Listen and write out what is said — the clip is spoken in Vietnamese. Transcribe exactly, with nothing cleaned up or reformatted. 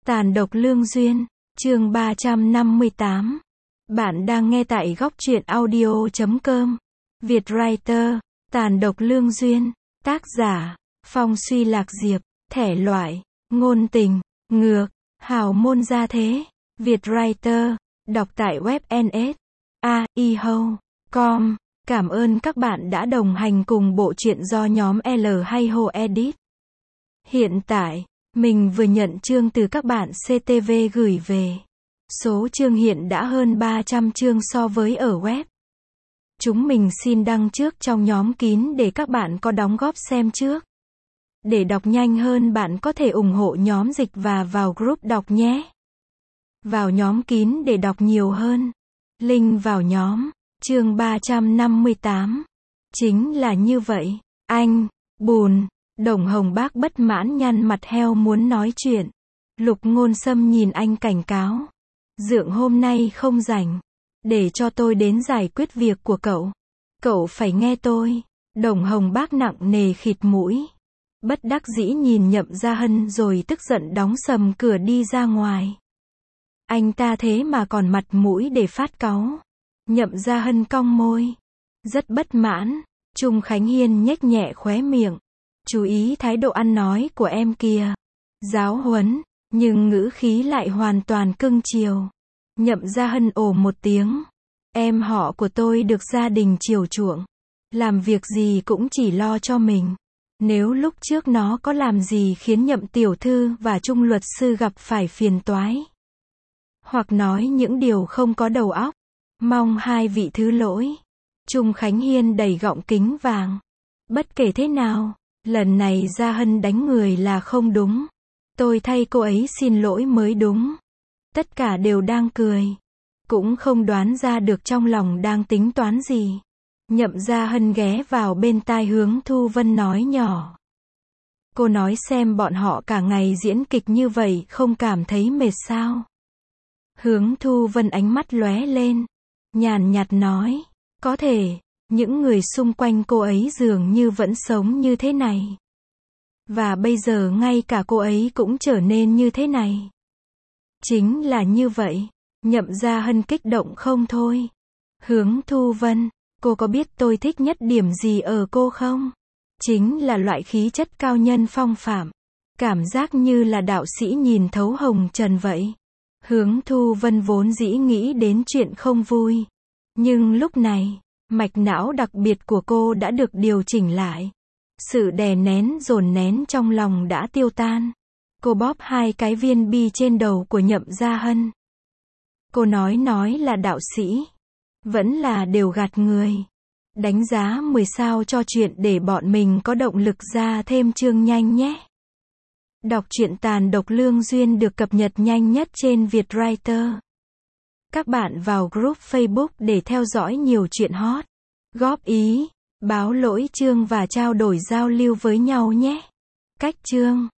Tàn độc lương duyên, chương ba trăm năm mươi tám. Bạn đang nghe tại góc truyện audio chấm com. Vietwriter, Tàn độc lương duyên, tác giả, Phong Suy Lạc Diệp, thể loại, ngôn tình, ngược, hào môn gia thế. Vietwriter, đọc tại web en ét a i chấm com. Cảm ơn các bạn đã đồng hành cùng bộ truyện do nhóm L hay Ho edit. Hiện tại, mình vừa nhận chương từ các bạn xê tê vê gửi về. Số chương hiện đã hơn ba trăm chương so với ở web. Chúng mình xin đăng trước trong nhóm kín để các bạn có đóng góp xem trước. Để đọc nhanh hơn bạn có thể ủng hộ nhóm dịch và vào group đọc nhé. Vào nhóm kín để đọc nhiều hơn. Link vào nhóm. Chương ba trăm năm mươi tám. Chính là như vậy. Anh, bùn. Đồng Hồng Bác bất mãn nhăn mặt heo muốn nói chuyện. Lục Ngôn Sâm nhìn anh cảnh cáo. Dượng hôm nay không rảnh. Để cho tôi đến giải quyết việc của cậu. Cậu phải nghe tôi. Đồng Hồng Bác nặng nề khịt mũi. Bất đắc dĩ nhìn Nhậm Gia Hân rồi tức giận đóng sầm cửa đi ra ngoài. Anh ta thế mà còn mặt mũi để phát cáu. Nhậm Gia Hân cong môi. Rất bất mãn. Trung Khánh Hiên nhếch nhẹ khóe miệng. Chú ý thái độ ăn nói của em kìa. Giáo huấn, nhưng ngữ khí lại hoàn toàn cưng chiều. Nhậm Gia Hân ồ một tiếng. Em họ của tôi được gia đình chiều chuộng. Làm việc gì cũng chỉ lo cho mình. Nếu lúc trước nó có làm gì khiến Nhậm tiểu thư và Trung luật sư gặp phải phiền toái, hoặc nói những điều không có đầu óc, mong hai vị thứ lỗi. Trung Khánh Hiên đầy gọng kính vàng. Bất kể thế nào, lần này Gia Hân đánh người là không đúng. Tôi thay cô ấy xin lỗi mới đúng. Tất cả đều đang cười. Cũng không đoán ra được trong lòng đang tính toán gì. Nhậm Gia Hân ghé vào bên tai Hướng Thu Vân nói nhỏ. Cô nói xem bọn họ cả ngày diễn kịch như vậy không cảm thấy mệt sao? Hướng Thu Vân ánh mắt lóe lên. Nhàn nhạt nói. Có thể, những người xung quanh cô ấy dường như vẫn sống như thế này. Và bây giờ ngay cả cô ấy cũng trở nên như thế này. Chính là như vậy. Nhậm Gia Hân kích động không thôi. Hướng Thu Vân, cô có biết tôi thích nhất điểm gì ở cô không? Chính là loại khí chất cao nhân phong phạm. Cảm giác như là đạo sĩ nhìn thấu hồng trần vậy. Hướng Thu Vân vốn dĩ nghĩ đến chuyện không vui. Nhưng lúc này, mạch não đặc biệt của cô đã được điều chỉnh lại. Sự đè nén dồn nén trong lòng đã tiêu tan. Cô bóp hai cái viên bi trên đầu của Nhậm Gia Hân. Cô nói nói là đạo sĩ. Vẫn là đều gạt người. Đánh giá mười sao cho chuyện để bọn mình có động lực ra thêm chương nhanh nhé. Đọc truyện Tàn độc lương duyên được cập nhật nhanh nhất trên Vietwriter. Các bạn vào group Facebook để theo dõi nhiều chuyện hot. Góp ý, báo lỗi chương và trao đổi giao lưu với nhau nhé. Cách chương